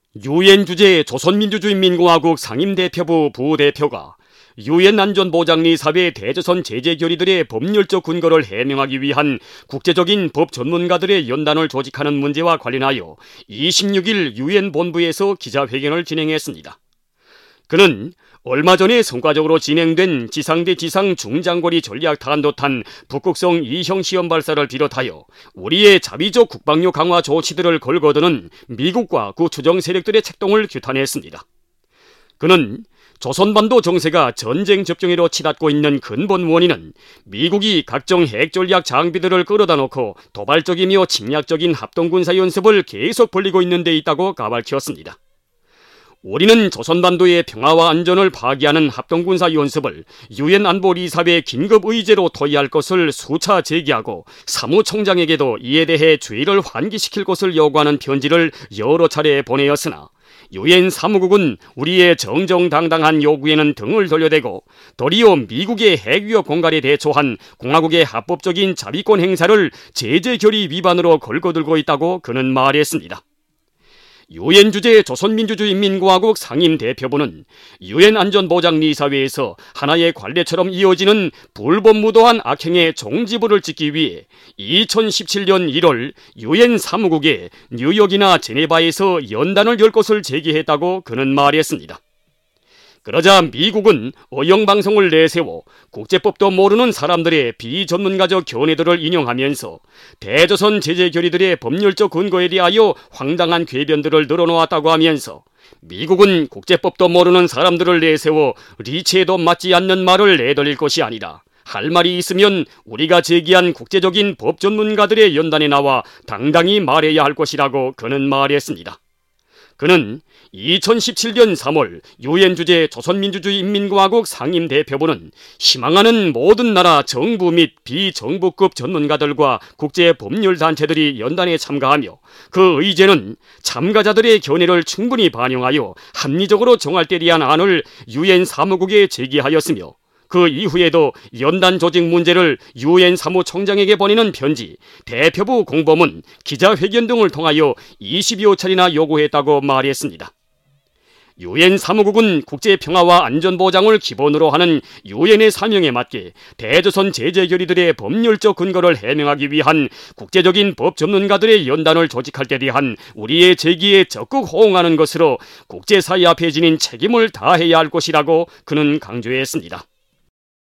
유엔 주재 조선민주주의인민공화국 상임대표부 부대표가 유엔 안전보장리 사회 대조선 제재 결의들의 법률적 근거를 해명하기 위한 국제적인 법 전문가들의 연단을 조직하는 문제와 관련하여 26일 유엔 본부에서 기자회견을 진행했습니다. 그는 얼마 전에 성과적으로 진행된 지상대 지상 중장거리 전략 탄도탄 북극성 2형 시험 발사를 비롯하여 우리의 자비적 국방력 강화 조치들을 걸거드는 미국과 그 추정 세력들의 책동을 규탄했습니다. 그는 조선반도 정세가 전쟁 접종으로 치닫고 있는 근본 원인은 미국이 각종 핵전략 장비들을 끌어다 놓고 도발적이며 침략적인 합동군사 연습을 계속 벌이고 있는 데 있다고 가발키웠습니다. 우리는 조선반도의 평화와 안전을 파기하는 합동군사 연습을 유엔 안보리사회 긴급의제로 토의할 것을 수차 제기하고 사무총장에게도 이에 대해 주의를 환기시킬 것을 요구하는 편지를 여러 차례 보내었으나 유엔 사무국은 우리의 정정당당한 요구에는 등을 돌려대고 도리어 미국의 핵위협 공갈에 대처한 공화국의 합법적인 자위권 행사를 제재 결의 위반으로 걸거들고 있다고 그는 말했습니다. 유엔 주재 조선민주주의인민공화국 상임대표부는 유엔 안전보장리사회에서 하나의 관례처럼 이어지는 불법무도한 악행의 종지부를 찍기 위해 2017년 1월 유엔 사무국에 뉴욕이나 제네바에서 연단을 열 것을 제기했다고 그는 말했습니다. 그러자 미국은 어영방송을 내세워 국제법도 모르는 사람들의 비전문가적 견해들을 인용하면서 대조선 제재 결의들의 법률적 근거에 대하여 황당한 궤변들을 늘어놓았다고 하면서 미국은 국제법도 모르는 사람들을 내세워 리치에도 맞지 않는 말을 내돌릴 것이 아니라 할 말이 있으면 우리가 제기한 국제적인 법 전문가들의 연단에 나와 당당히 말해야 할 것이라고 그는 말했습니다. 그는 2017년 3월 유엔 주재 조선민주주의인민공화국 상임대표부는 희망하는 모든 나라 정부 및 비정부급 전문가들과 국제법률단체들이 연단에 참가하며 그 의제는 참가자들의 견해를 충분히 반영하여 합리적으로 정할 때 대한 안을 유엔 사무국에 제기하였으며 그 이후에도 연단 조직 문제를 유엔 사무총장에게 보내는 편지, 대표부 공보문, 기자회견 등을 통하여 20여 차례나 요구했다고 말했습니다. 유엔 사무국은 국제평화와 안전보장을 기본으로 하는 유엔의 사명에 맞게 대조선 제재 결의들의 법률적 근거를 해명하기 위한 국제적인 법 전문가들의 연단을 조직할 때 대한 우리의 제기에 적극 호응하는 것으로 국제사회 앞에 지닌 책임을 다해야 할 것이라고 그는 강조했습니다.